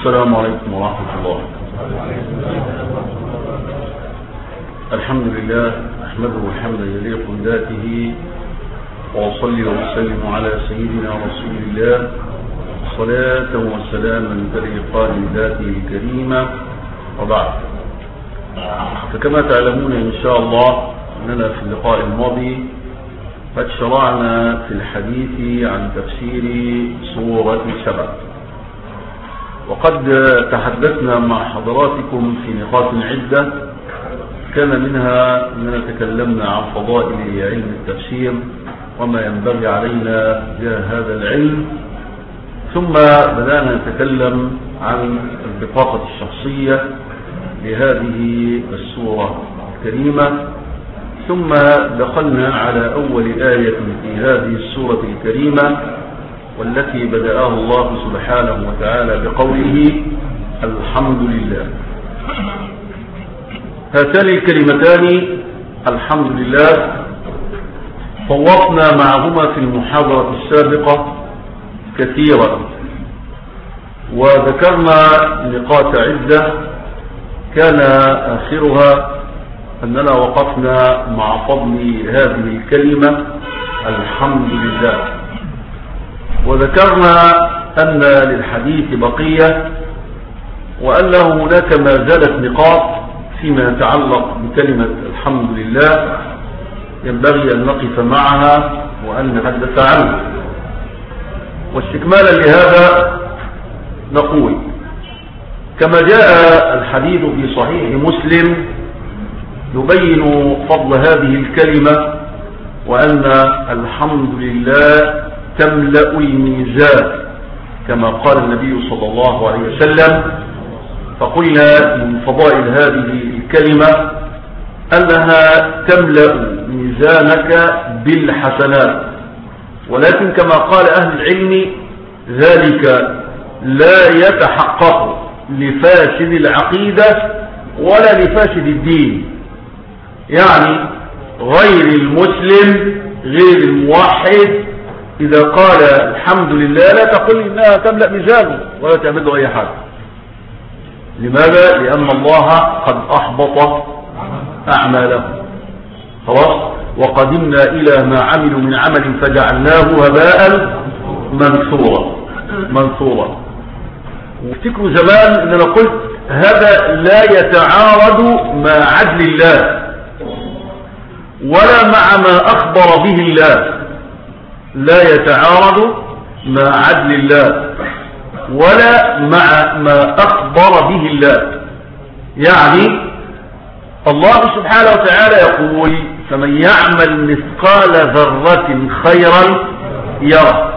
السلام عليكم ورحمة الله. الحمد لله أحمده حمدا يليق بذاته، وأصلي وأسلم على سيدنا رسول الله صلاة وسلاما تليقان بذاته الكريمة، وبعد. فكما تعلمون إن شاء الله أننا في اللقاء الماضي قد شرعنا في الحديث عن تفسير سورة سبأ، وقد تحدثنا مع حضراتكم في نقاط عدة، كان منها أننا تكلمنا عن فضائل علم التفسير وما ينبغي علينا بهذا العلم، ثم بدأنا نتكلم عن البطاقة الشخصية لهذه السورة الكريمة، ثم دخلنا على أول آية في هذه السورة الكريمة، والتي بدأها الله سبحانه وتعالى بقوله الحمد لله. هاتان الكلمتان الحمد لله طوفنا معهما في المحاضرة السابقة كثيرا، وذكرنا نقاط عدة، كان آخرها أننا وقفنا مع فضل هذه الكلمة الحمد لله، وذكرنا أن للحديث بقية، وأنه هناك ما زالت نقاط فيما يتعلق بكلمة الحمد لله ينبغي أن نقف معها وأن نتحدث عنها. واستكمالا لهذا نقول كما جاء الحديث في صحيح مسلم يبين فضل هذه الكلمة، وأن الحمد لله تملأ الميزان كما قال النبي صلى الله عليه وسلم. فقلنا من فضائل هذه الكلمة أنها تملأ ميزانك بالحسنات، ولكن كما قال أهل العلم ذلك لا يتحقق لفاسد العقيدة ولا لفاسد الدين، يعني غير المسلم غير الموحد إذا قال الحمد لله لا تقل إنها تملأ ميزانه ولا تعمل له أي حاجة. لماذا؟ لأن الله قد أحبط أعماله، خلاص، وقدمنا إلى ما عملوا من عمل فجعلناه هباء منثورا. وافتكروا زمان أننا قلت هذا لا يتعارض مع عدل الله ولا مع ما أخبر به الله، لا يتعارض مع عدل الله ولا مع ما أخبر به الله. يعني الله سبحانه وتعالى يقول فمن يعمل مثقال ذرة خيرا يره،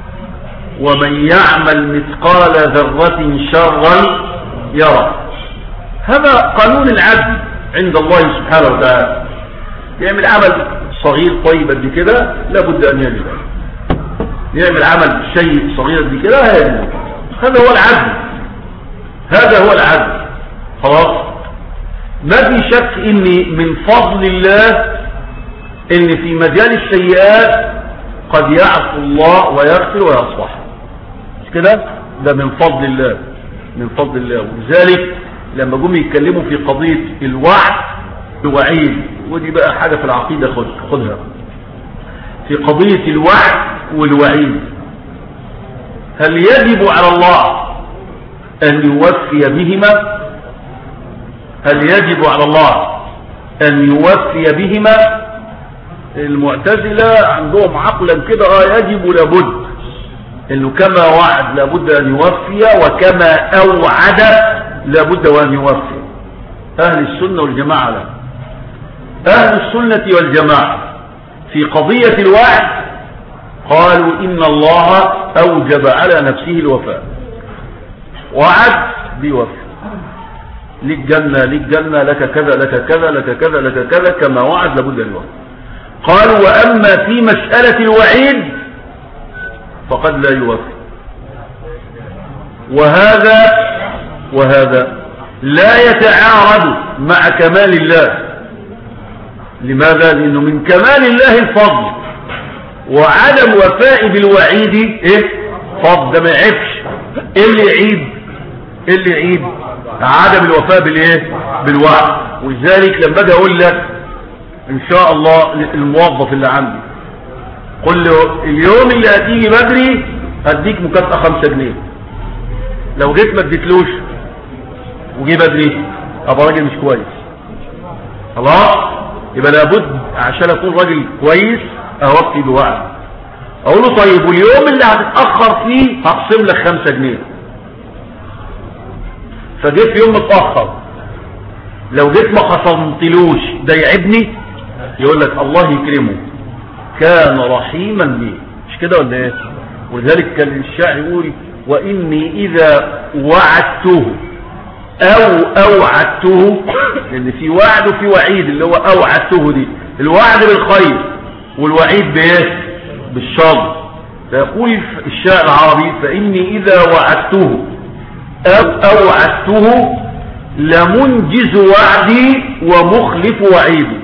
ومن يعمل مثقال ذرة شرا يره. هذا قانون العدل عند الله سبحانه وتعالى. يعمل عمل صغير طيب قد كده لابد أن يجب، يعمل عمل شيء صغير قد كده هيجب. هذا هو العدل، هذا هو العدل، خلاص. ما في شك ان من فضل الله ان في مجال السيئات قد يعفو الله ويغفر ويصفح، مش كده؟ ده من فضل الله، من فضل الله. ولذلك لما جم يتكلموا في قضية الوعد والوعيد، ودي بقى حاجة في العقيدة خدها، في قضية الوعد والوعيد، هل يجب على الله أن يوفي بهما؟ هل يجب على الله أن يوفي بهما؟ المعتزلة عندهم عقلا كده يجب لابد، إنه كما وعد لابد أن يوفي، وكما أوعد لابد وأن يوفي. أهل السنة والجماعة لا، أهل السنة والجماعة في قضية الوعد قالوا إن الله أوجب على نفسه الوفاء، وعد بيوفي، لك جنة لك جنة، لك كذا لك كذا لك كذا لك كذا، كما وعد لابد أن يوفي. قالوا وأما في مسألة الوعيد فقد لا يوفي. وهذا لا يتعارض مع كمال الله. لماذا؟ لأنه من كمال الله الفضل، وعدم وفاء بالوعيد فضل، ده ما يعيبش. ايه اللي يعيب؟ ايه اللي يعيد؟ عدم الوفاء بالايه؟ بالوعد. ولذلك لما اجي اقول لك ان شاء الله الموظف اللي عندي قل له اليوم اللي هتيجي بدري هديك مكافأة 5 جنيه، لو جيت ما اديتلوش وجي بدري ابقى راجل مش كويس. خلاص، يبقى لابد عشان اكون راجل كويس اوفي بوعد. اقول له طيب واليوم اللي هتتاخر فيه هقسم لك 5 جنيه. فجيت في يوم متاخر، لو جيت ما خصمتلوش ده يعبني؟ يقول لك الله يكرمه كان رحيما بي، مش كده ولا ايه؟ ولذلك كان الشاعر يقول واني اذا وعدته او اوعدته، لان في وعد وفي وعيد. اللي هو اوعدته دي الوعد بالخير والوعيد بايه؟ بالشر. فيقول الشاعر العربي فاني اذا وعدته او اوعدته لمنجز وعدي ومخلف وعيدي.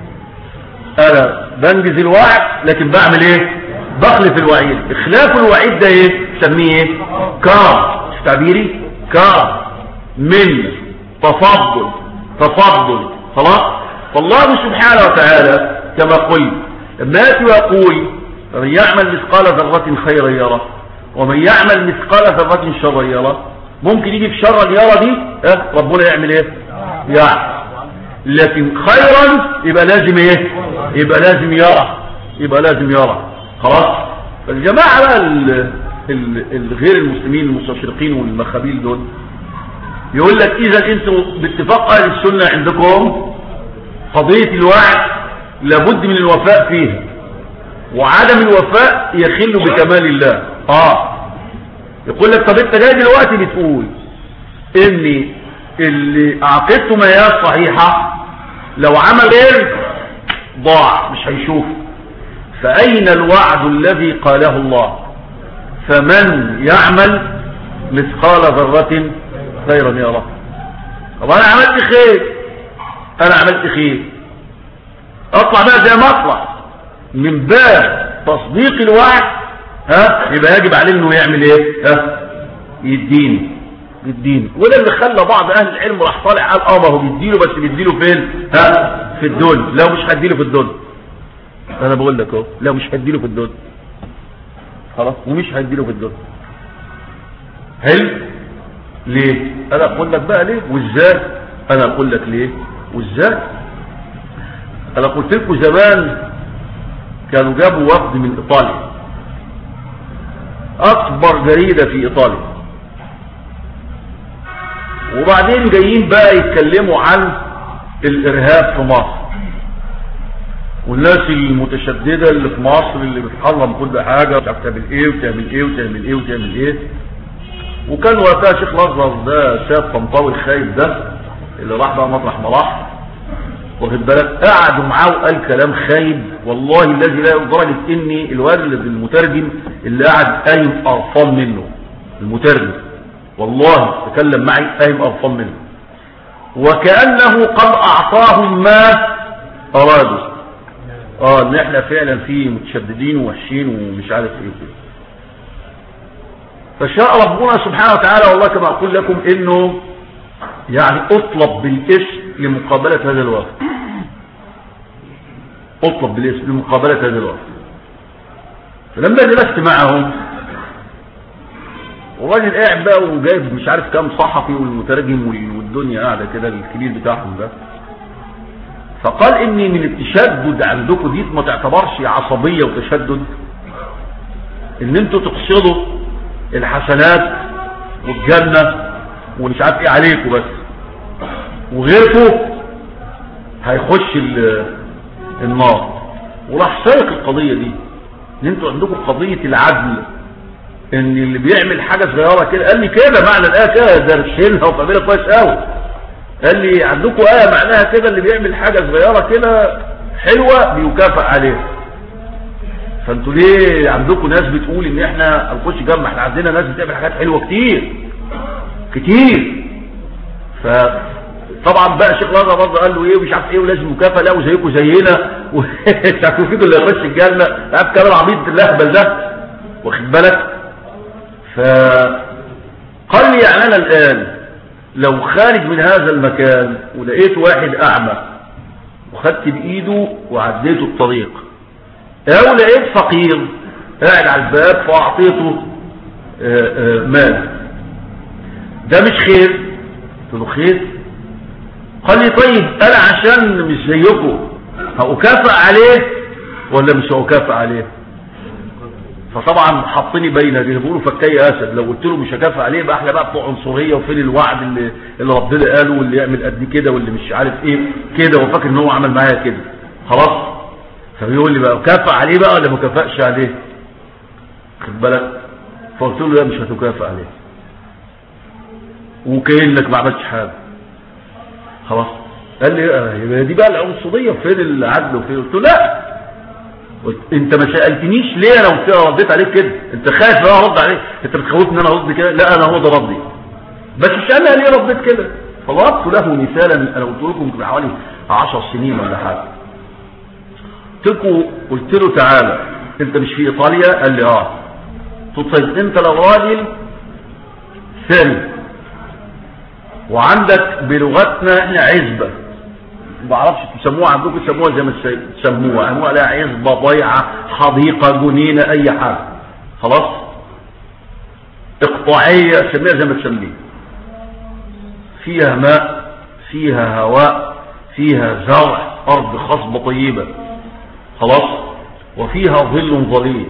انا بنجز الوعد لكن بعمل ايه؟ بخلف الوعيد. اخلاف الوعيد ده ايه؟ سميه ايه؟ كرم. مش تعبيري؟ كرم، من تفضل، تفضل. خلاص. فالله سبحانه وتعالى كما قلت لما ياتي ويقول فمن يعمل مثقال ذرة خيرا يره ومن يعمل مثقال ذرة شرا يره، ممكن يجي في شر اليرى دي ربنا يعمل ايه؟ يعني لكن خيرا يبقى لازم ايه؟ يبقى لازم يرى، يبقى لازم يرى. خلاص. فالجماعة بقى الغير المسلمين المستشرقين والمخابيل دول يقول لك اذا انتوا باتفاق اهل السنة عندكم قضية الوعد لابد من الوفاء فيها، وعدم الوفاء يخل بكمال الله. يقول لك طب انت جاي دلوقتي بتقول ان اللي عقيدته ما هي صحيحة لو عمل غير ضاع مش هيشوف. فأين الوعد الذي قاله الله فمن يعمل مثقال ذرة خيرا يره؟ طب انا عملت خير، انا عملت خير، اطلع بقى زي ما اطلع من باب تصديق الوعد يبقى يجب عليه انه يعمل ايه؟ يديني. وده اللي خلى بعض اهل العلم راح طالع قال ما هو بيديله، بس بيديله فين؟ في الدنيا. لو مش هديله في الدنيا، انا بقول لك اهو لو مش هديله في الدنيا خلاص، ومش هديله في الدنيا. حلو. ليه؟ انا اقول لك بقى ليه وازاي. انا اقول لك ليه وازاي. انا قلت لكم زمان كانوا جابوا وفد من ايطاليا، اكبر جريدة في ايطاليا، وبعدين جايين بقى يتكلموا عن الارهاب في مصر والناس المتشددة اللي في مصر اللي بتحرم كل حاجة، مش عارف تعمل ايه وتعمل ايه وتعمل ايه وتعمل ايه. وكان وقتها شيخ الازهر ده شاب طنطاوي الخايب ده اللي راح بقى مطرح ما راح، واخد بالك، قعدوا معاه وقال كلام خايب والله الذي لا، لدرجه اني الولد المترجم اللي قعد قايم قرفان منه، المترجم والله تكلم معي قايم قرفان منه، وكانه قد اعطاهم ما ارادوا. ان احنا فعلا في متشددين ووحشين ومش عارف ايه كده. فشاء ربنا سبحانه وتعالى والله كما اقول لكم انه يعني اطلب بالاسم لمقابلة هذا الوفد، اطلب بالاسم لمقابلة هذا الوفد. فلما جلست معهم والراجل قاعد بقى وجايب مش عارف كام صحفي والمترجم والدنيا قاعدة كده الكبير بتاعهم ده، فقال اني من التشدد عندكم دي ما تعتبرش عصبية وتشدد، ان انتوا تقصدوا الحسنات والجنة ومش عارف ايه عليكم بس، وغيركم هيخش النار. وراح سايق القضية دي ان انتوا عندكم قضية العدل، ان اللي بيعمل حاجة صغيرة كده، قال لي كده معنى الآية كده درشينها وفعملها كويس قوي، قال لي عندكم آية معناها كده اللي بيعمل حاجة صغيرة كده حلوة بيكافئ عليها. فانتوا ليه عندكم ناس بتقول ان احنا هنخش جنة؟ احنا عندنا ناس بتعمل حاجات حلوة كتير كتير. فطبعا بقى شيخ الازهر برضه قال له ايه ومش عارف ايه ولازم مكافاه، لا وزيكم زينا ومش عارفين فيكم اللي هيخش الجنه، عارف كلام العبيط الاهبل ده، واخد بالك. فقال لي يعني انا الان لو خارج من هذا المكان ولقيت واحد أعمى وخدت بإيده وعديته الطريق، أو لقيت فقير قاعد على الباب فأعطيته مال، ده مش خير؟ قلت له خير. قال لي طيب أنا عشان مش زيكم هأكافئ عليه ولا مش هأكافئ عليه؟ فطبعا حطني بين دي، بيقولوا فكي اسد، لو قلت له مش هكافئ عليه يبقى احنا بقى بتوع عنصريه، وفين الوعد اللي ربنا قاله، واللي يعمل قد كده واللي مش عارف ايه كده، وفاكر ان هو عمل معايا كده خلاص. فبيقول لي بقى كافئ عليه بقى ولا ما كافئش عليه؟ خد بالك. فقلت له لا مش هتكافئ عليه، وكأنك ما عملتش حاجه خلاص. قال لي دي بقى العنصريه، فين العدل وفين؟ قلت له لا، انت ما سالتنيش ليه انا رديت عليك كده؟ انت خايف ان انا ارد عليك؟ انت بتخوفني ان انا ارد كده؟ لا انا هو ده ردي، بس مش انا ليه رديت كده. فضربت له مثالا انا قلت لكم من حوالي 10 سنين ولا حاجه. قلت له تعالى انت مش في ايطاليا؟ قال لي اه. قلت طيب انت لو راجل ثاني وعندك بلغتنا احنا عزبه، ما اعرفش تسموها عندكم، تسموها زي ما تسموها، انواع لها عزبه، ضيعه، حديقه، جنينه، اي حاجه خلاص، اقطاعيه، سميها زي ما تسميها، فيها ماء، فيها هواء، فيها زرع، ارض خصبه طيبه خلاص، وفيها ظل ظليل.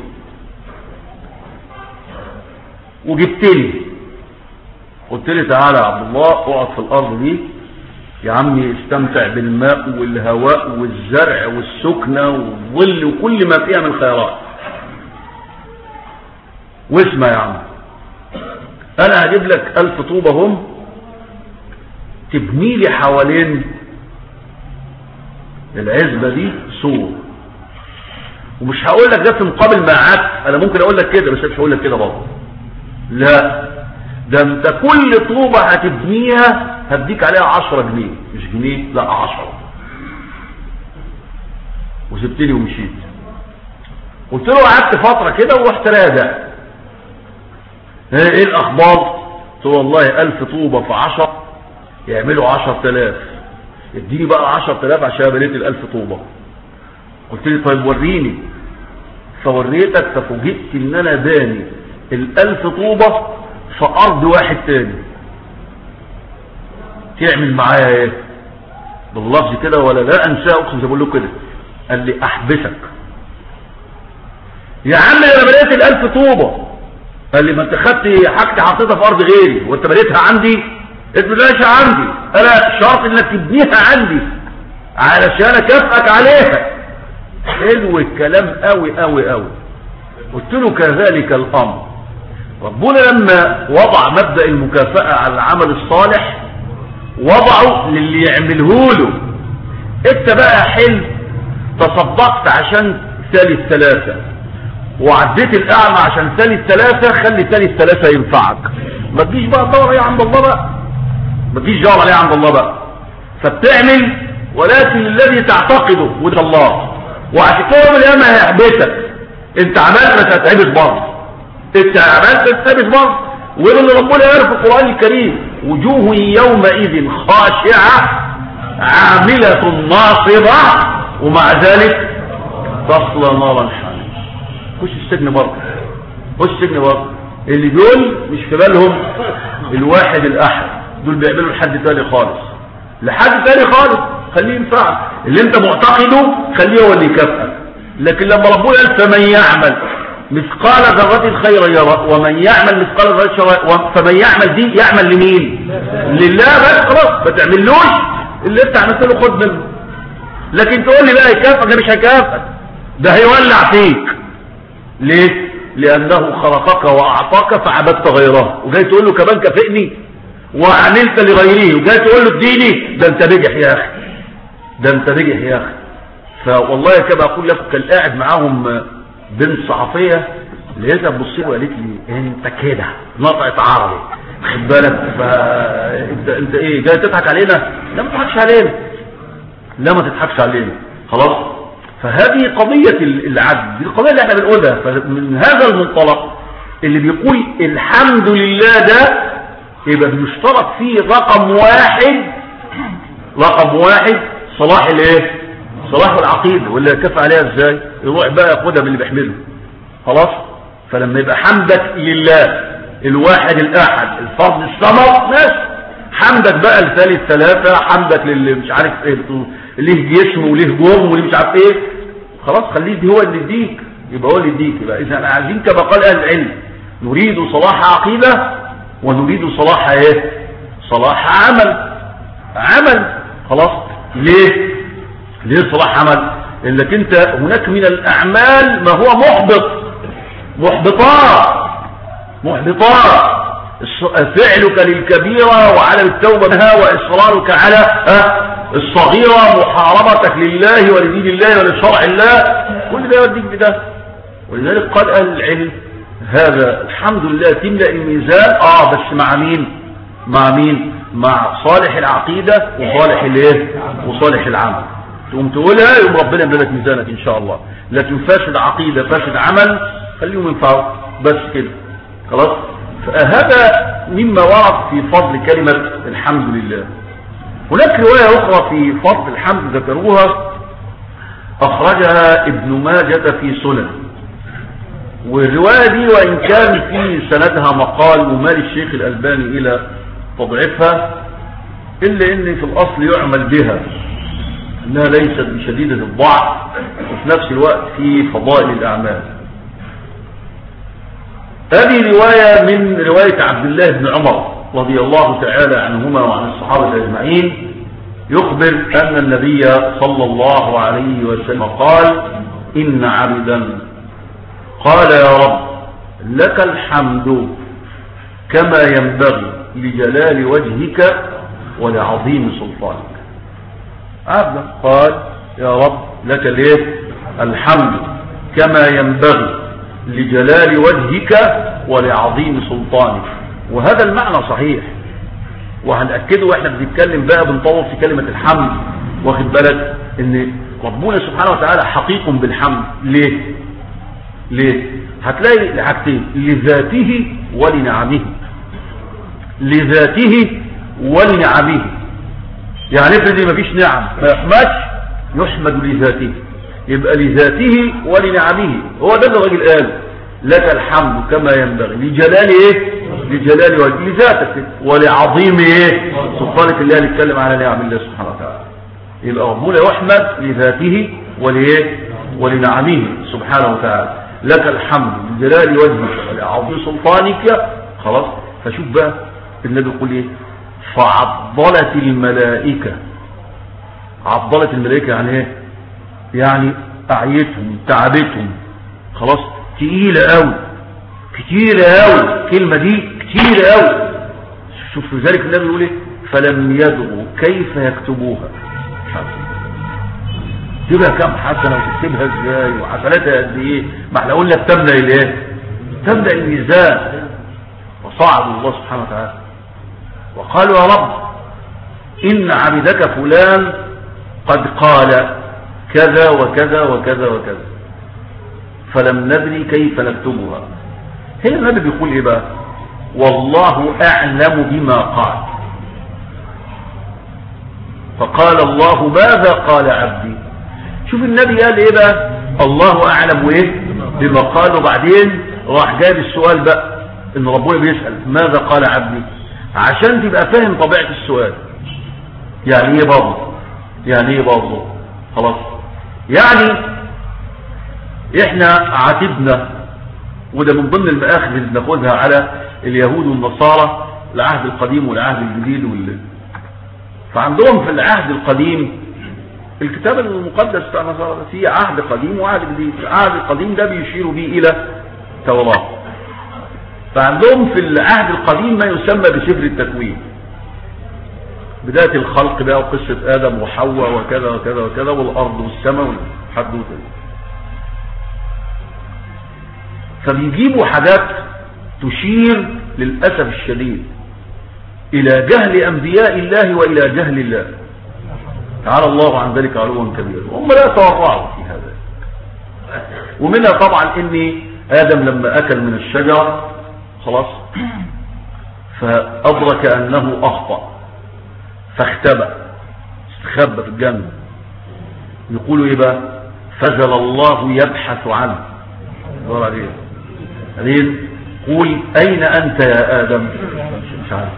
وجبت لي قلت لي تعالى يا عبد الله اقعد في الارض دي يا عمي، استمتع بالماء والهواء والزرع والسكنة والظل وكل ما فيها من خيرات، واسمع يا عم انا هجيب لك 1000 طوبة هم تبني لي حوالين العزبة دي سور، ومش هقول لك ده في مقابل ما عدت، انا ممكن اقول لك كده بس مش هقول لك كده برضه، لا ده انت كل طوبة هتبنيها هديك عليها 10 جنيه، مش جنيه لا 10. وسبتني ومشيت. قلت له قعدت فترة كده ورحت راجع، ايه الاخبار؟ قلت له والله 1000 طوبة في 10 يعملوا 10000، اديني بقى 10000 عشان بنيت 1000 طوبة. قلت لي طيب وريني، فوريتك، ففوجئت ان انا باني 1000 طوبة في ارض واحد تاني. تعمل معايا ايه باللفظ كده ولا لا انساه، اقسم زي بقول له كده؟ قال لي احبسك يا عم، انا بنيت 1000 طوبة. قال لي ما انت خدت حاجتي حطيتها في ارض غيري وانت بنيتها عندي؟ قلت له ليش عندي، انا شرط انك تبنيها عندي علشان اكافئك عليها. حلو الكلام قوي قوي قوي. قلت له كذلك الامر، ربنا لما وضع مبدأ المكافأة على العمل الصالح وضعه للي يعمله له. انت بقى حلم تصدقت عشان ثالث 3 وعديت الاعمى عشان ثالث 3، خلي ثالث 3 ينفعك، ما تجيش بقى تدور عليه عند الله بقى، ما تجيش تدور عليه عند الله بقى. فبتعمل ولكن الذي تعتقده وده الله، وعشان كده يوم القيامة هيحبسك. انت عملت بس هتحبس برضه، انت عملت تحبس برضه. وده اللي ربنا قال في القرآن الكريم: وجوه يومئذ خاشعة عاملة ناصبة ومع ذلك تصلى نارا حامية. خش السجن برضه، خش السجن برضه. اللي دول مش في بالهم الواحد الأحد، دول بيعملوا لحد تاني خالص، لحد تاني خالص. خليه ينفعك، اللي انت معتقده خليه هو اللي يكافئك. لكن لما ربنا قال فمن يعمل مثقال ذرة خيرا يرى ومن يعمل مثقال ذرة شرا، فمن يعمل دي يعمل لمين؟ لله بس، خلاص ما تعملوش اللي انت عملت له خد منه. لكن تقول لي بقى يكافئك، ده مش هيكافئك، ده هيولع فيك. ليه؟ لأنه خلقك وأعطاك فعبدت غيره، وجاي تقول له كمان كافئني وعملت لغيره، وجاي تقول له اديني، ده انت بجح يا اخي، ده انت بجح يا اخي. فوالله كما اقول لكم كان قاعد معاهم بنت صحفيه، لقيتها تبص لي وقالت لي انت كده نطقت عربي، خد بالك، انت ايه جاي تضحك علينا؟ لا ما تضحكش علينا، لا ما تضحكش علينا خلاص. فهذه قضيه العدل، دي القضيه اللي احنا بنقولها. فمن هذا المنطلق اللي بيقول الحمد لله ده يبقى بيشترط فيه رقم واحد صلاح الايه؟ صلاح العقيدة. واللي يكفى عليها ازاي؟ يروح بقى ياخدها باللي بيحمله. خلاص. فلما يبقى حمدك لله الواحد الاحد الفرد الصمد، ناس حمدك بقى الثالث ثلاثة، حمدك للي مش عارف ايه، ليه جسم وليه جرم وليه مش عارف ايه، خلاص خليه دي هو اللي يديك، يبقى هو اللي يديك. يبقى اذا عايزين كما قال اهل العلم نريد صلاح عقيدة ونريد صلاح ايه؟ صلاح عمل. خلاص. ليه صلاح عمل؟ لانك انت هناك من الاعمال ما هو محبطات فعلك للكبيرة وعلى التوبة منها وإصرارك على الصغيرة، محاربتك لله ولدين الله ولشرع الله، كل ده يوديك بده. ولذلك قال أهل العلم هذا الحمد لله تملأ الميزان بس مع مين؟ مع صالح العقيدة وصالح الايه؟ وصالح العمل. تقوم تقولها يوم ربنا يملأ لك ميزانك ان شاء الله. لكن فاسد عقيدة فاسد عمل خليهم ينفعوا بس كده. خلاص. فهذا مما ورد في فضل كلمة الحمد لله. هناك رواية أخرى في فضل الحمد ذكروها أخرجها ابن ماجة في سنن، والرواية دي وإن كان في سندها مقال ومال الشيخ الألباني إلى تضعيفها، إلا إن في الأصل يعمل بها، إنها ليست بشديدة الضعف وفي نفس الوقت في فضائل الأعمال. هذه رواية من رواية عبد الله بن عمر رضي الله تعالى عنهما وعن الصحابة أجمعين، يخبر أن النبي صلى الله عليه وسلم قال: إن عبدا قال يا رب لك الحمد كما ينبغي لجلال وجهك ولعظيم سلطانك. عبدا قال يا رب لك الحمد كما ينبغي لجلال وجهك ولعظيم سلطانك. وهذا المعنى صحيح، وهنأكده واحنا بنتكلم بقى بنطور في كلمة الحمد. واخد بالك ان ربنا سبحانه وتعالى حقيق بالحمد. ليه هتلاقي لحاجتين: لذاته ولنعمه. يعني افرض ما فيش نعم ما يحمدش، يحمد لذاته، يبقى لذاته ولنعمه. هو ده اللي الراجل قال: لك الحمد كما ينبغي لجلال وجه لذاتك ولعظيم سلطانك. اللي هنتكلم على نعم الله سبحانه وتعالى. يبقى ربنا يحمد لذاته ولنعمه سبحانه وتعالى. لك الحمد لجلال وجهك ولعظيم سلطانك. خلاص. فشوف بقى النبي يقول ايه: فعضلت الملائكة. عضلت الملائكة يعني ايه؟ يعني اعيتهم تعبتهم. خلاص. تقيلة قوي، كتيرة قوي، الكلمة دي كتيرة قوي. شوف ذلك النبي يقول ايه: فلم يدروا كيف يكتبوها. تبقى كم حسنة وتكتبها ازاي وحسناتها قد ايه؟ ما احنا قلنا تملأ الميزان. وصعدوا الله سبحانه وتعالى وقالوا يا رب إن عبدك فلان قد قال كذا وكذا وكذا وكذا فلم ندري كيف نكتبها. هنا النبي بيقول ايه بقى؟ والله أعلم بما قال. فقال الله ماذا قال عبدي. شوف النبي قال ايه بقى؟ الله أعلم بما قال. وبعدين راح جاب السؤال بقى ان ربنا بيسأل ماذا قال عبدي، عشان تبقى فاهم طبيعة السؤال. يعني ايه برضه؟ خلاص. يعني احنا عاتبنا، وده من ضمن المآخذ اللي بناخدها على اليهود والنصارى، العهد القديم والعهد الجديد فعندهم في العهد القديم الكتاب المقدس بتاع النصارى فيه عهد قديم وعهد جديد. العهد القديم ده بيشير به الى التوراة. فعندهم في العهد القديم ما يسمى بسفر التكوين، بداية الخلق بقى وقصة آدم وحواء وكذا وكذا وكذا والأرض والسماء والحدوثة. فبيجيبوا حاجات تشير للأسف الشديد إلى جهل أنبياء الله وإلى جهل الله تعالى الله عن ذلك علوا كبيرا، وهم لا يتورعوا في هذا. ومنها طبعا إن آدم لما أكل من الشجرة خلاص فأدرك أنه أخطأ فاختبأ، استخبى في الجنة. يقولوا إيه بقى؟ فزل الله يبحث عنه. دور عليه قول أين أنت يا آدم؟ مش عارف.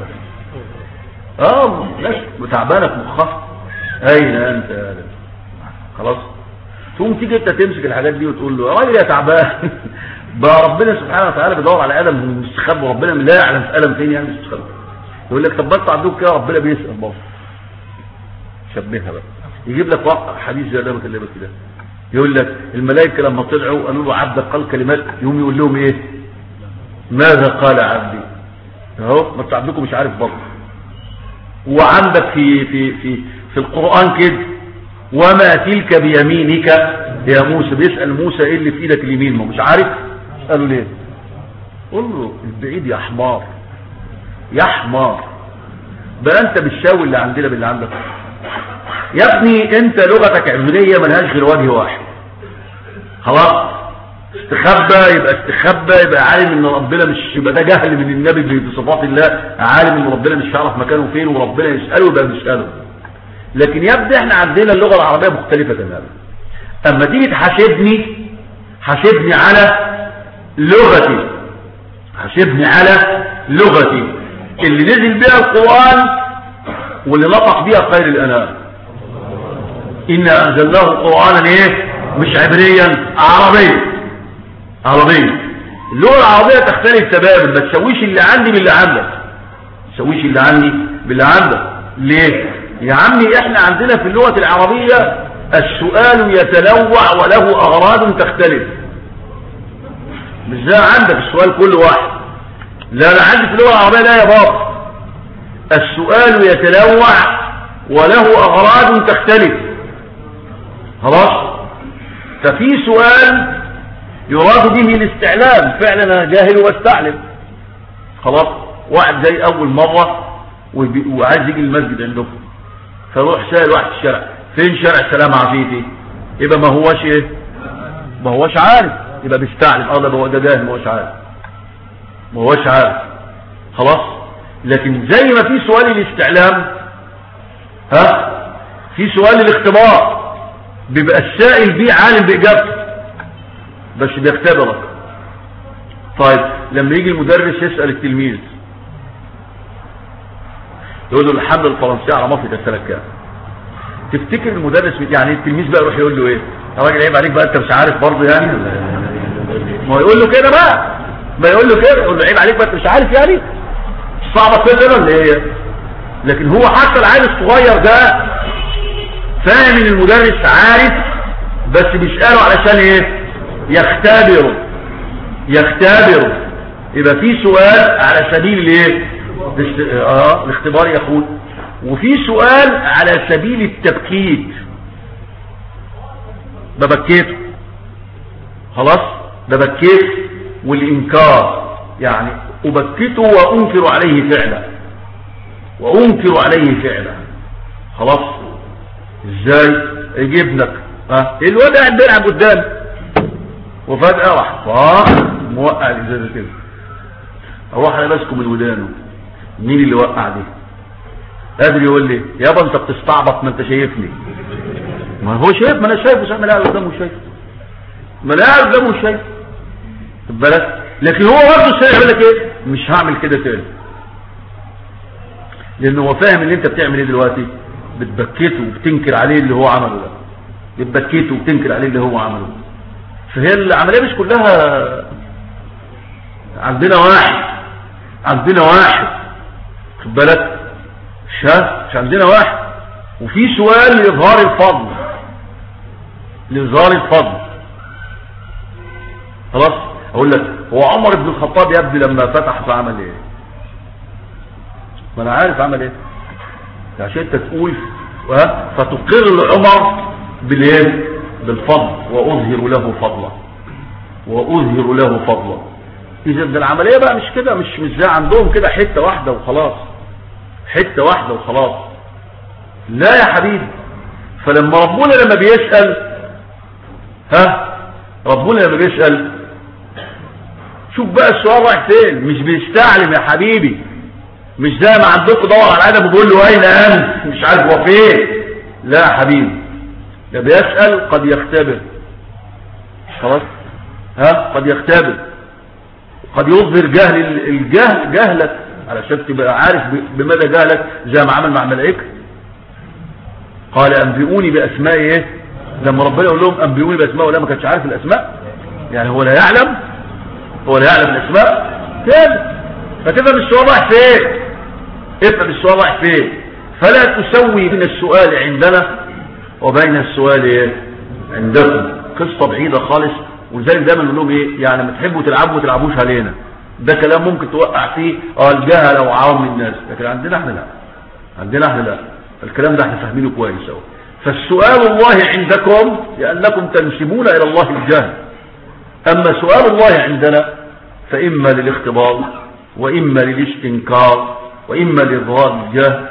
ناس تعبانة في مخها. أين أنت يا آدم؟ خلاص تقوم تيجي انت تمسك الحاجات دي وتقول له يا راجل يا تعبان بقى ربنا سبحانه وتعالى بيدور على ادم مستخبي، وربنا لا يعلم في ادم فين يعني مستخبي. يقول لك طب بس عندك كده ربنا بيسال برضه. شبهها بقى، يجيب لك واقع حديث زي ده بكلمك كده، يقول لك الملائكه لما طلعوا قالوا له عبدك قال كلمات، يقوم يقول لهم ايه؟ ماذا قال عبدي؟ اهو ما انت عندكم مش عارف برضه. وعندك في القران كده وما تلك بيمينك يا موسى، بيسأل موسى ايه اللي في ايدك اليمين، ما مش عارف. قالوا ليه؟ قول له البعيد يا حمار يا حمار، بقى انت بتشاور اللي عندنا باللي عندك. يا ابني انت لغتك عبرية ملهاش غير وجه واحد. خلاص استخبى يبقى استخبى، يبقى عالم ان ربنا مش، يبقى ده جهل من النبي بصفات الله، عالم ان ربنا مش هيعرف مكانه فين وربنا يسأله يبقى بيسأله. لكن يبدأ احنا عندنا اللغة العربية مختلفة تماما. اما تيجي حاسبني على لغتي، حاسبني على لغتي اللي نزل بها القرآن واللي نطق بها خير الانام. إنا أنزلناه قرآنا ايه؟ مش عبريا، عربيا. اللغة العربية تختلف تماما، ما تسويش اللي عندي باللي عندك، تسويش اللي عندي باللي عندك. ليه؟ يا عمي احنا عندنا في اللغة العربية السؤال يتنوع وله أغراض تختلف، مش زي عندك السؤال كل واحد. لا انا عندي في اللغة العربية لا يا بابا، السؤال يتنوع وله أغراض تختلف. خلاص؟ ففي سؤال يراد به الاستعلام، فعلا انا جاهل واستعلم. خلاص؟ واحد زي اول مرة وعايز يجي المسجد عندكم، فروح سائل واحد في الشارع فين شارع السلام عفيفي، يبقى ما هوش ايه؟ ما هوش عارف، يبقى بيستعلم. ده جاهل، ما هوش عارف. خلاص؟ لكن زي ما في سؤال الاستعلام في سؤال الاختبار بيبقى السائل بيه عالم باجابته بس بيختبرك. طيب لما يجي المدرس يسأل التلميذ يقول له الحملة الفرنسية على مصر كانت سنة كام؟ تفتكر المدرس يعني التلميذ بقى يروح يقول له ايه؟ يا راجل عيب عليك بقى، انت مش عارف برضه يعني؟ ما يقول له كده بقى، ما يقول له كده، يقول له عيب عليك بقى انت مش عارف يعني؟ صعبة كده ولا ايه؟ لكن هو حتى العيل الصغير ده فاهم ان المدرس عارف بس بيسأله علشان ايه؟ يختبره. يبقى في سؤال على سبيل الايه؟ الاختبار يا اخوي، وفي سؤال على سبيل التبكيت، ببكيته. خلاص؟ ببكيت والانكار، يعني ابكته وانكر عليه فعلا. خلاص؟ ازاي؟ يجي ابنك الواد قاعد بيلعب قدام وفجأة راح موقع الازازه كده، اروح انا ماسكه من ودانه، مين اللي وقع دي؟ قادر يقول لي يابا انت بتستعبط، ما انت شايفني. ما هو شايف، ما انا شايفه، ما انا قاعد قدامه شايف، ما انا قاعد قدامه شايف، خد بالك. لكن هو برضه السيد يقول لك ايه؟ مش هعمل كده تاني، لانه هو فاهم ان انت بتعمل ايه دلوقتي، بتبكيته وبتنكر عليه اللي هو عمله ده، بتبكيته وبتنكر عليه اللي هو عمله. فهي العمليه مش كلها عندنا واحد، خد بالك، مش عندنا واحد. وفي سؤال لإظهار الفضل. خلاص؟ اقول لك هو عمر بن الخطاب يا ابني لما فتح فعمل ايه؟ ما انا عارف عمل ايه، عشان انت تقول فتقر لعمر بالايه؟ بالفضل، واظهر له فضلا. اذا ده العمليه بقى مش كده، مش زي عندهم كده حته واحده وخلاص، لا يا حبيبي. فلما ربنا لما بيسأل شوف بقى السؤال رايح فين، مش بيستعلم يا حبيبي، مش زي ما عندكم دور على ادم وبيقول له اين انت مش عارف هو فين. لا يا حبيبي، ده بيسأل قد يختبر. خلاص، قد يختبر، قد يظهر جهلك علشان تبقى عارف بمدى جهلك، زي ما عمل مع الملائكه. قال انبئوني باسماء ايه؟ لما ربنا يقول لهم انبئوني باسماء، ولا ما كانش عارف الاسماء؟ يعني هو لا يعلم، الاسماء كده. فتفهم السؤال رايح فين، افهم السؤال رايح فين. فلا تسوي بين السؤال عندنا وبين السؤال ايه عندكم. قصه بعيده خالص. ولذلك دايما نقول لهم ايه، يعني ما تحبوا تلعبوا ما تلعبوش علينا. ده كلام ممكن توقع فيه الجهل وعوام الناس، لكن عندنا احنا لا. الكلام ده احنا فاهمينه كويس اهو. فالسؤال الله عندكم لانكم تنسبون الى الله الجهل، اما سؤال الله عندنا فاما للاختبار واما للاستنكار واما لاظهار الجهل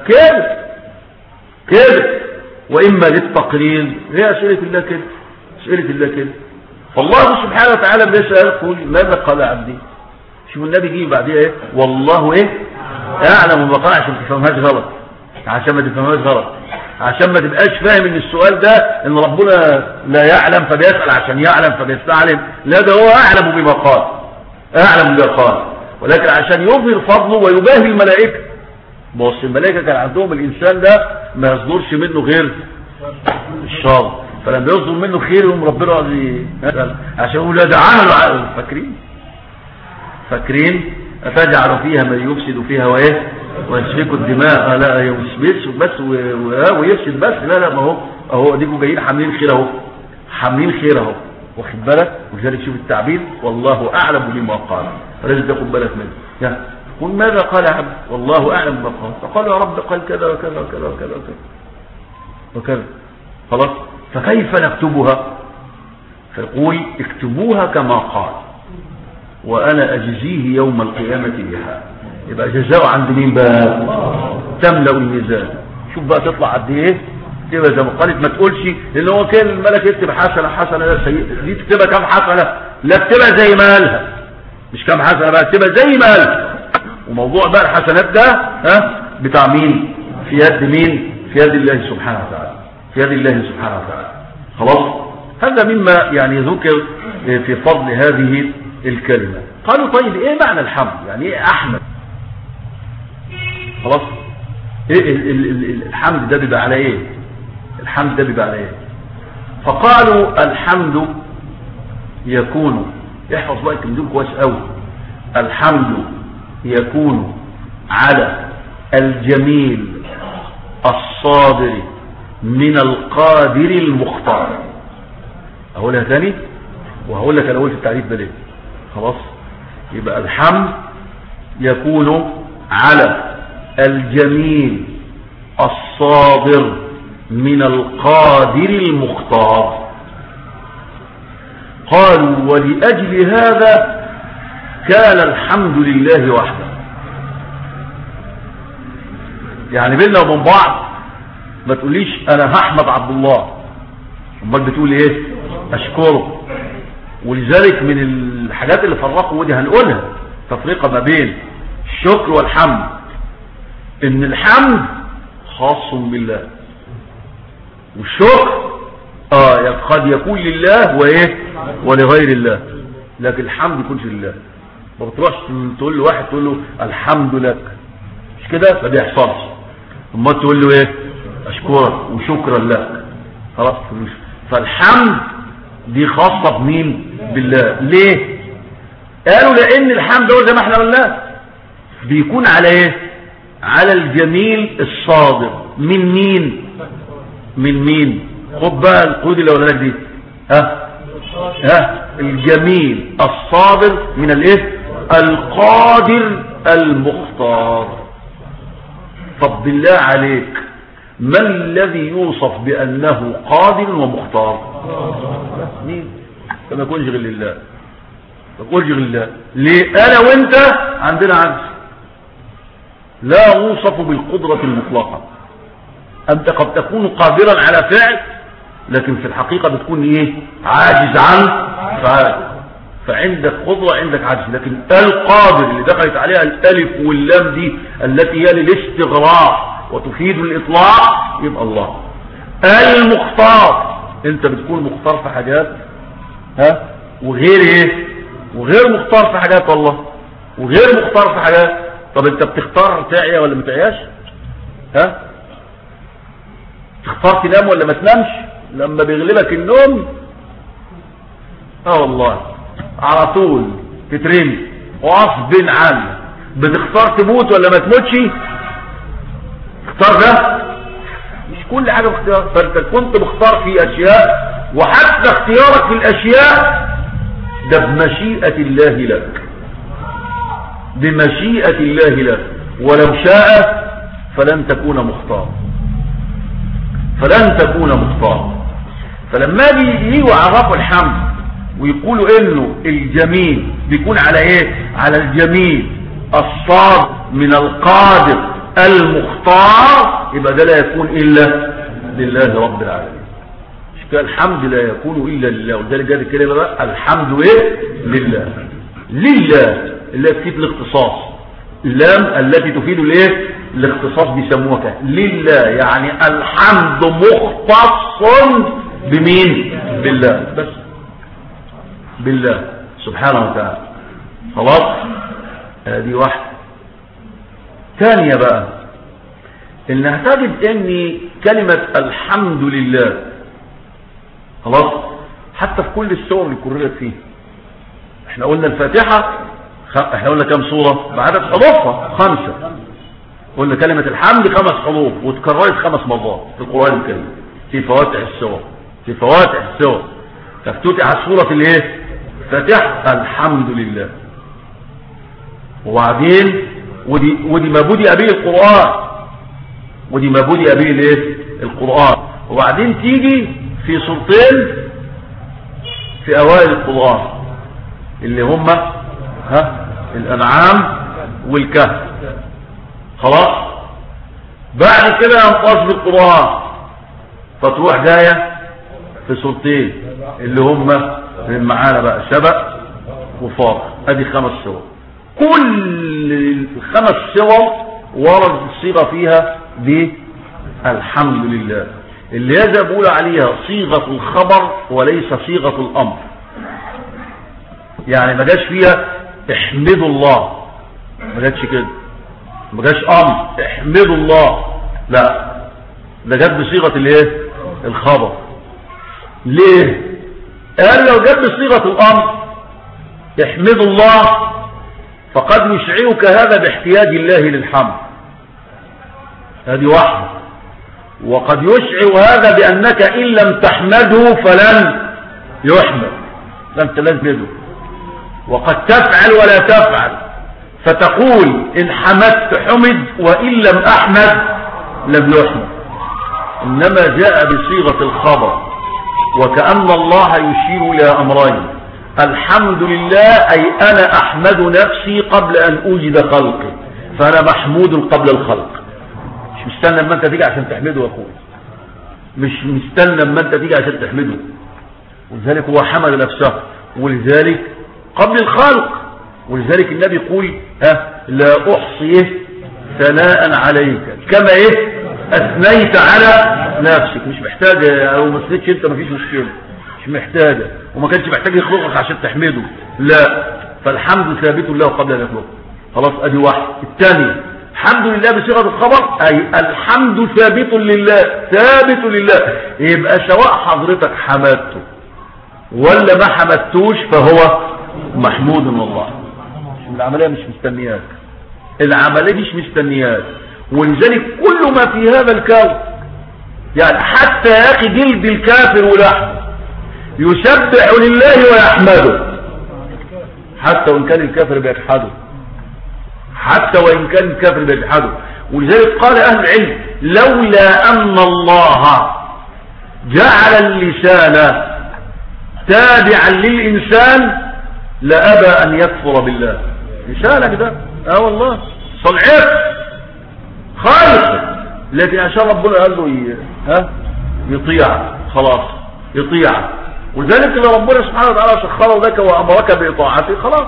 كده واما للتقرير. هي اسئله الله كده. فالله سبحانه وتعالى بيسأل يقول ماذا قال عبدي. شوف النبي جه بعديها ايه، والله ايه اعلم ما قال، عشان ما تفهمهاش غلط، عشان ما تبقاش فاهم ان السؤال ده ان ربنا لا يعلم فبيسأل عشان يعلم فبيستعلم. لا، ده هو اعلم بما قال، ولكن عشان يظهر فضله ويباهي الملائكه. بص، الملائكه كان عندهم الانسان ده ما يصدرش منه غير الشر، فلما يصدر منه خير يوم ربنا عشان يقول لا ده عملوا. فاكرين فتجعل فيها من يفسد فيها وايه ويسفك الدماء. لا يسبس بس ويفسد بس. لا ما هو ديكوا جايين حاملين خير اهو، واخد بالك. ولذلك شوف التعبير والله اعلم بما قال، فلازم تاخد بالك منه. قل ماذا قال عبد، والله اعلم بما قال. فقال يا رب قال كذا وكذا وكذا وكذا وكذا. خلاص، فكيف نكتبها؟ فيقول اكتبوها كما قال وانا اجزيه يوم القيامة بها. يبقى جزاء عند مين بقى؟ تملأ الميزان. شوف بقى تطلع قد ايه. تبقى زي ما قالت، ما تقولش لان هو كان الملك يكتب حسنه لا سيئه، دي تكتبها كام حسنه؟ لا اكتبها زي ما قالها، مش كام حسنه بقى، اكتبها زي ما قالها. وموضوع بقى الحسنات ده بتاع مين؟ في يد مين؟ في يد الله سبحانه وتعالى. خلاص، هذا مما يعني ذكر في فضل هذه الكلمة. قالوا طيب ايه معنى الحمد؟ يعني ايه احمد؟ خلاص، ايه الحمد ده بيبقى على ايه؟ فقالوا الحمد يكون، احفظ بقى الكلمتين كويس قوي، الحمد يكون على الجميل الصادر من القادر المختار. اقولها تاني وهقول لك انا قلت التعريف ده ليه. خلاص، يبقى الحمد يكون على الجميل الصادر من القادر المختار. قالوا ولأجل هذا كان الحمد لله وحده. يعني بيننا وبين بعض ما تقوليش انا هحمد عبد الله، امال بتقول ايه؟ اشكره. ولذلك من الحاجات اللي فرقوا ودي هنقولها تفرقه ما بين الشكر والحمد، ان الحمد خاص بالله والشكر قد يكون لله وايه ولغير الله، لكن الحمد يكونش لله. ما بتروحش تقول له واحد تقول له الحمد لك، مش كده؟ ما بيحصلش. اما تقول له ايه؟ اشكرك وشكرا لك. خلاص، فالحمد دي خاصه بمين؟ بالله. ليه؟ قالوا لان الحمد هو زي ما احنا قلنا بيكون على ايه؟ على الجميل الصادر من مين؟ خد بقى القود اللي قلنا لك دي. الجميل الصادر من الايه؟ القادر المختار. طب بالله عليك، ما الذي يوصف بأنه قادر ومختار؟ مين؟ فما يكونش غير لله. ليه؟ أنا وأنت عندنا عجز، لا يوصف بالقدرة المطلقة. أنت قد تكون قادرا على فعل، لكن في الحقيقة بتكون إيه؟ عاجز عن فعل. فعندك قدرة عندك عجز. لكن القادر اللي دخلت عليها الالف واللام دي التي هي للاستغراق وتفيد الاطلاق يبقى الله. المختار انت بتكون مختار في حاجات وغير ايه، وغير مختار في حاجات والله، وغير مختار في حاجات. طب انت بتختار تعيا ولا ما تعياش؟ تختار تنام ولا ما تنامش لما بيغلبك النوم؟ والله على طول تترمي غصب عنك. بتختار تموت ولا ما تموتش؟ اختار ده، مش كل حاجة باختيار. فانت كنت مختار في اشياء، وحتى اختيارك في الاشياء ده بمشيئة الله لك، بمشيئة الله لك. ولو شاء فلن تكون مختار، فلن تكون مختار. فلما يجوا عرفوا الحمد ويقولوا انه الجميل بيكون على ايه؟ على الجميل الصاد من القادر المختار، يبقى ده لا يكون الا لله رب العالمين. مش كده الحمد لا يكون الا لله. ولذلك جاءت الكلمه بقى الحمد ايه؟ لله. لله اللي تفيد الاختصاص، اللام التي تفيد الايه؟ الاختصاص بيسموها كده لله، يعني الحمد مختص بمين؟ بالله بس، بالله سبحانه وتعالى. خلاص هذه واحدة. ثانية بقى انها تجد ان كلمة الحمد لله خلاص حتى في كل السور اللي كررت فيه. احنا قلنا الفاتحة، احنا قلنا كم سورة بعدد حروفها؟ 5. قلنا كلمة الحمد 5 حروف وتكررت 5 مرات في القرآن الكريم في فواتح السور، في فواتح السور. تفتتح سورة الايه؟ فاتح الحمد لله. وبعدين ودي ما بدأ به القرآن، ودي ما بدأ به الايه؟ القرآن. وبعدين تيجي في سورتين في اوائل القرآن اللي هم الانعام والكهف. خلاص بعد كده ينقص بالقرآن فتروح جايه في سورتين اللي هم من معانا بقى سبأ وفاطر. ادي 5 سور. كل 5 سور ورد الصيغه فيها بالحمد لله، اللي هذا بقول عليها صيغه الخبر وليس صيغه الامر. يعني ما جاش فيها احمدوا الله، ما جاتش كده، ما جاش امر احمدوا الله، لا ده جت بصيغه الايه؟ الخبر. ليه؟ قال لو جت بصيغه الامر احمدوا الله فقد يشعرك هذا باحتياج الله للحمد، هذه واحده. وقد يشعر هذا بانك ان لم تحمده فلن يحمد، لن تلزمه. وقد تفعل ولا تفعل فتقول إن حمدت حمد وإن لم أحمد لم يحمد. إنما جاء بصيغة الخبر، وكأن الله يشير إلى أمرين: الحمد لله أي أنا أحمد نفسي قبل أن أوجد خلقي، فأنا محمود قبل الخلق. مش مستنى لما أنت تيجي عشان تحمده يا أخوي، مش مستنى لما أنت تيجي عشان تحمده. ولذلك هو حمد نفسه، ولذلك قبل الخلق. ولذلك النبي يقول لا أحصي ثناء عليك كما أثنيت على نفسك. مش محتاجة، أو ما أثنيتش أنت مفيش مشكلة، مش محتاجة. وما كانش محتاج يخلقك عشان تحمده، لا. فالحمد ثابت له قبل أن يخلقه. خلاص أدي واحد. الثاني الحمد لله بصيغة الخبر أي الحمد ثابت لله، ثابت لله. يبقى سواء حضرتك حمدته ولا ما حمدتوش فهو محمود والله. العملية مش مستنياك، العملية مش مستنياك. ولذلك كل ما في هذا الكون، يعني حتى يا أخي جلد الكافر ولحمه يسبح لله ويحمده، حتى وإن كان الكافر بيجحده، حتى وإن كان الكافر بيجحده. ولذلك قال أهل العلم: لولا أن الله جعل اللسان تابعا للإنسان لأبى أن يكفر بالله. لسانك ده والله صنعت خالص، لكن عشان ربنا قال له يطيع، خلاص يطيع. ولذلك لو ربنا سبحانه وتعالى سخره لك وامرك باطاعته خلاص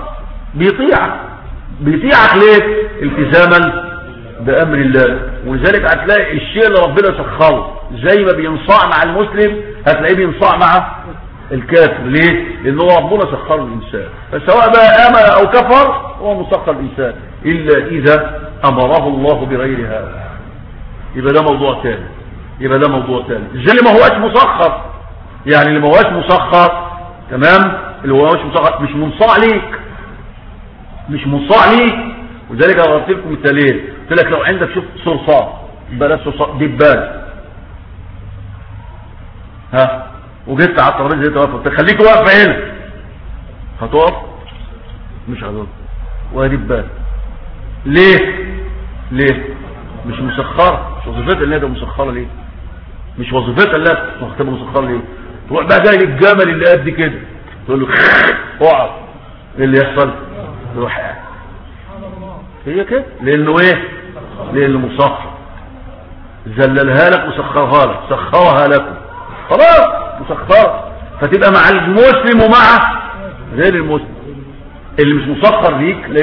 بيطيعك ليه؟ التزاما بامر الله. ولذلك هتلاقي الشيء اللي ربنا سخره زي ما بينصاع مع المسلم هتلاقيه بينصاع مع الكافر. ليه؟ لانه ربنا سخر الانسان، فسواء بقى امن او كفر هو مسخر الانسان الا اذا امره الله بغير هذا، يبقى ده موضوع ثاني. زي اللي ما هواش مسخر، يعني اللي ما هواش مسخر تمام، اللي هو مش مسخر مش منصاع ليك. وذلك انا قلت لكم مثالين، قلت لك لو عندك شوف صرصار، بلاش صرصار، دبان، ها، وجيت على الترابيزه دي توقف، تخليك واقف هنا، هتقف؟ مش هتقف. ودبان ليه؟ مش مسخره، مش وظيفتها اللي هي مسخره ليه؟ مش وظيفتها اللي هتبقى مسخره ليه؟ تروح بقى جاي للجمل اللي قد كده تقول له اقعد، ايه اللي يحصل؟ يروح قاعد. هي كده، لانه ايه؟ لانه مسخر، ذللها لك وسخرها لك، سخرها لكم خلاص مسخره. فتبقى مع المسلم ومع غير المسلم. اللي مش مسخر ليك لا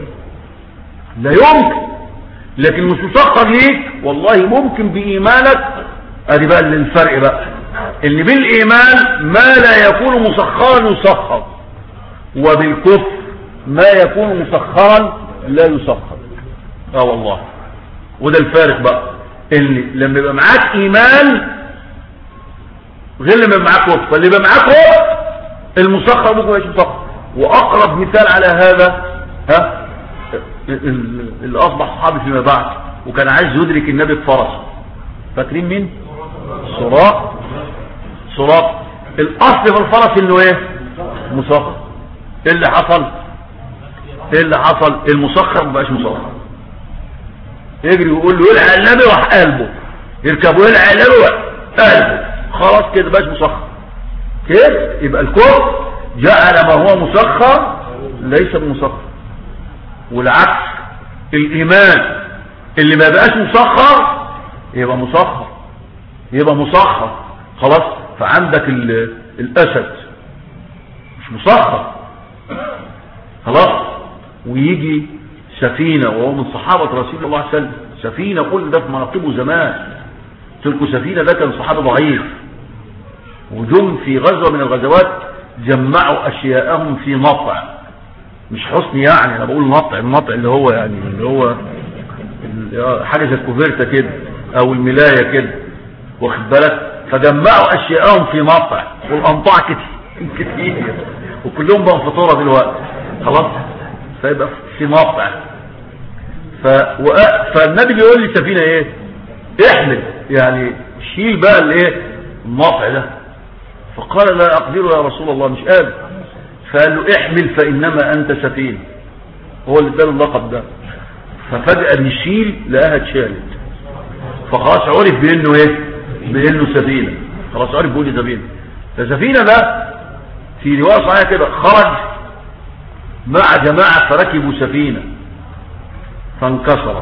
يمكن، لكن مش مسخر ليك والله ممكن بإيمانك. ادي بقى اللي الفرق بقى، اللي بالايمان ما لا يكون مسخرا يسخر، وبالكفر ما يكون مسخرا لا يسخر. والله، وده الفارق بقى، اللي لما يبقى معاك ايمان غير لما يبقى معاك كفر. فاللي يبقى معاك كفر المسخر ممكن يبقى مسخر. واقرب مثال على هذا اللي اصبح صحابي فيما بعد وكان عايز يدرك النبي بفرسه، فاكرين مين؟ سراق. الاصل في الفرس انه ايه؟ مسخر. ايه اللي حصل؟ المسخر ما بقاش مسخر، يجري ويقول له يلعى النبي راح قلبه، يركبوا يلعى النبي قلبه، خلاص كده بقاش مسخر. كده يبقى الكفر جعل ما هو مسخر ليس بمسخر، والعكس الايمان اللي ما بقاش مسخر يبقى مسخر خلاص. فعندك الاسد مش مسخر خلاص، ويجي سفينة وهو من صحابة رسول الله عليه وسلم، سفينة كل ده في مناقبه زمان، تلك سفينة ده كان صحابة ضعيف، وجم في غزوة من الغزوات جمعوا أشياءهم في نطع، مش حسن يعني، أنا بقول نطع، النطع اللي هو يعني اللي هو حاجة زي الكوفيرتا كده أو الملاية كده، واخد بالك؟ فجمعوا أشياءهم في نطع، والأنطاع كتير وكلهم بقوا فطورة دلوقتي خلاص، فيبقى في نطع. فالنبي بيقول لي سفينة ايه؟ احمل، يعني شيل بقى الايه؟ النطع ده. فقال لا اقدر يا رسول الله، مش قادر. فقال له احمل فانما انت سفينة، هو اللي اداله اللقب ده. ففجأة بيشيل لقاها اتشالت، فخلاص عرف بانه ايه؟ بانه سفينة، خلاص عرف بيقول لي سفينة. فسفينة ده في رواية صحيحة كده خرج مع جماعة فركبوا سفينة فانكسرت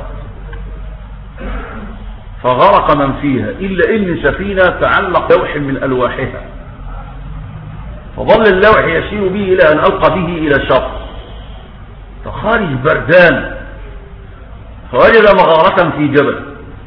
فغرق من فيها، إلا إن سفينة تعلق لوح من ألواحها، فظل اللوح يسير به إلى أن ألقى به إلى شط، فخارج بردان فوجد مغارة في جبل،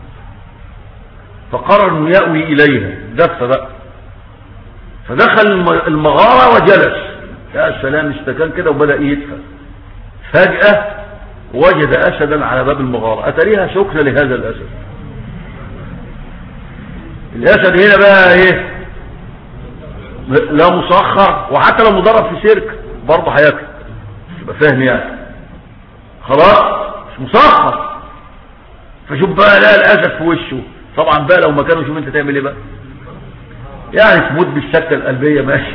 فقرر أن يأوي إليها، دف بقى، فدخل المغارة وجلس، يا سلام، استكان كده وبدأ يدفع. فجأة وجد أسدا على باب المغارة، أتريها شكرا لهذا الأسد. الأسد هنا بقى إيه؟ لا مسخر، وحتى لو مدرب في سيرك برضه هياكل، يبقى فاهم يعني، خلاص مش مسخر. فشوف بقى لا الأسد في وشه، طبعا بقى لو مكانه شوف أنت تعمل إيه بقى؟ يعني تموت بالسكتة القلبية، ماشي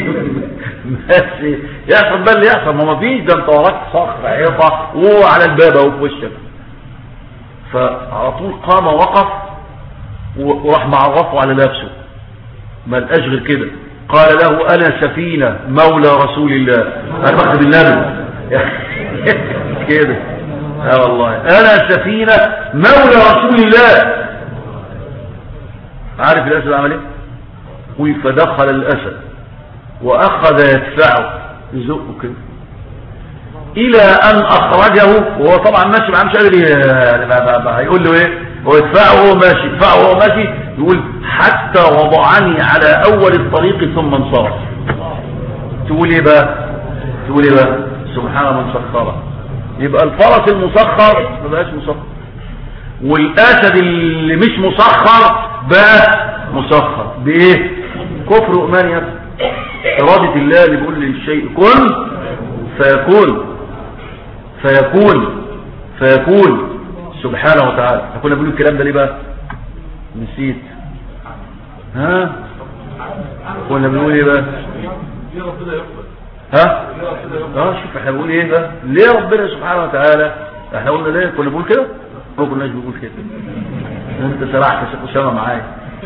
ماشي، يحصل بقى اللي يحصل، ما فيش، ده انت وراك صخر عيطة وعلى الباب اهو في وشك. فعلى طول قام وقف وراح معرفه على نفسه، ما لقاش غير كده، قال له انا سفينة مولى رسول الله، انا بكتب النبي كده، والله انا سفينة مولى رسول الله. عارف الاسد عمل ايه؟ فدخل الأسد وأخذ يدفعه يزقه كده إلى أن أخرجه، وهو طبعا ماشي معاه مش قادر هيقول له إيه، هو يدفعه وهو ماشي، يدفعه وهو ماشي، يقول حتى وضعني على أول الطريق ثم انصرف. تقول إيه بقى؟ تقول إيه بقى؟ سبحان من سخره. يبقى الفرس المسخر ما بقاش مسخر، والأسد اللي مش مسخر بقى مسخر بإيه؟ كفر وإيمان يا ابني. إرادة الله اللي بيقول للشيء كن فيكون، فيكون سبحانه وتعالى. كنا بنقول الكلام ده ليه بقى؟ نسيت. ها كنا بنقول ايه بقى؟ ها شوف احنا بنقول ايه بقى؟ ليه ربنا سبحانه وتعالى؟ احنا قلنا ليه كنا بنقول كده؟ ما كناش بنقول كده. انت سرحت يا شيخ اسامه معايا.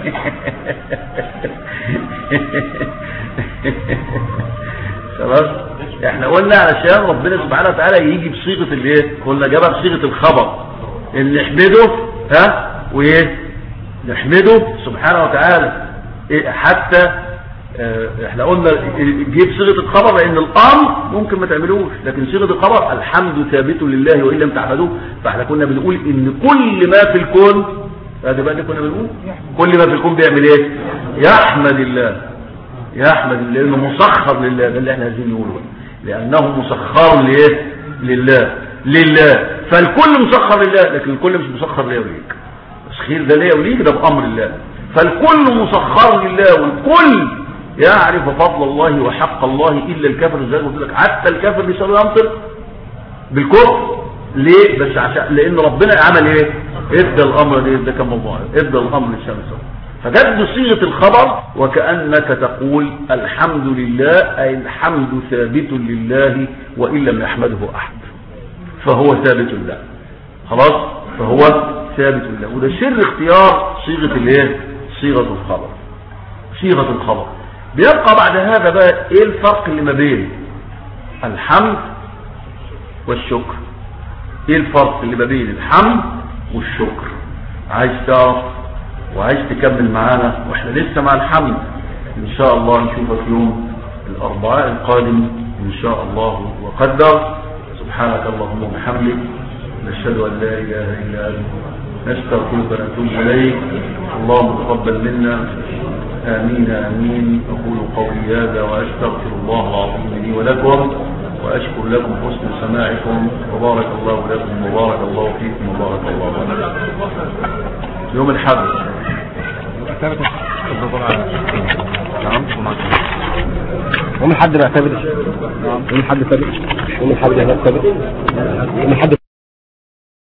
خلاص احنا قلنا علشان ربنا سبحانه وتعالى يجي بصيغه الايه؟ قلنا جابها بصيغه الخبر ان نحمده وايه؟ نحمده سبحانه وتعالى حتى احنا قلنا جيب صيغه الخبر لان الامر ممكن ما تعملوش، لكن صيغه الخبر الحمد ثابت لله وان لم تعبدوه. فاحنا كنا بنقول ان كل ما في الكون، هذا بقى اللي كنا بنقول كل ما في الكون بيعمل ايه؟ يحمد الله، يحمد الله لانه مسخر لله. ده اللي احنا عايزين نقوله، لانه مسخر لايه؟ لله. فالكل مسخر لله، لكن الكل مش مسخر ليه وليك. تسخير ده ليه وليك ده بامر الله. فالكل مسخر لله، والكل يعرف فضل الله وحق الله الا الكافر. زي ما قلت لك حتى الكافر بيصير ينطق بالكفر. ليه؟ بس عشان لان ربنا عمل ايه؟ ادى الامر ده كان موضوع، ادى الامر للشمس. فجد بصيغه الخبر وكانك تقول الحمد لله، اي الحمد ثابت لله وان لم يحمده احد، فهو ثابت له. خلاص، فهو ثابت له. وده سر اختيار صيغه الايه؟ صيغه الخبر. صيغه الخبر. بيبقى بعد هذا بقى ايه الفرق اللي ما بين الحمد والشكر؟ ايه الفرق اللي ما بين الحمد والشكر؟ عايز تعرف وعايز تكمل معانا واحنا لسه مع الحمد ان شاء الله. نشوفك يوم الاربعاء القادم ان شاء الله وقدر. سبحانك اللهم وبحمدك، نشهد ان لا اله الا انت، نستغفرك ونتوب اليك. اللهم تقبل منا، امين امين. اقول قولي هذا واستغفر الله العظيم لي ولكم، واشكر لكم حسن سماعكم، وبارك الله لكم وبارك الله فيكم وبارك الله لكم. يوم الحد يوم الحد بقى ثابت. يوم الحد ثابت. يوم الحد ثابت. يوم الحد